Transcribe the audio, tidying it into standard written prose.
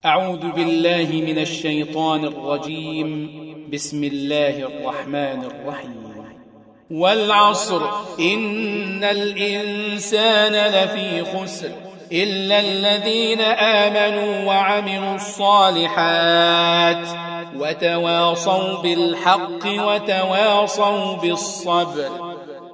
أعوذ بالله من الشيطان الرجيم. بسم الله الرحمن الرحيم. والعصر إن الإنسان لفي خسر إلا الذين آمنوا وعملوا الصالحات وتواصوا بالحق وتواصوا بالصبر.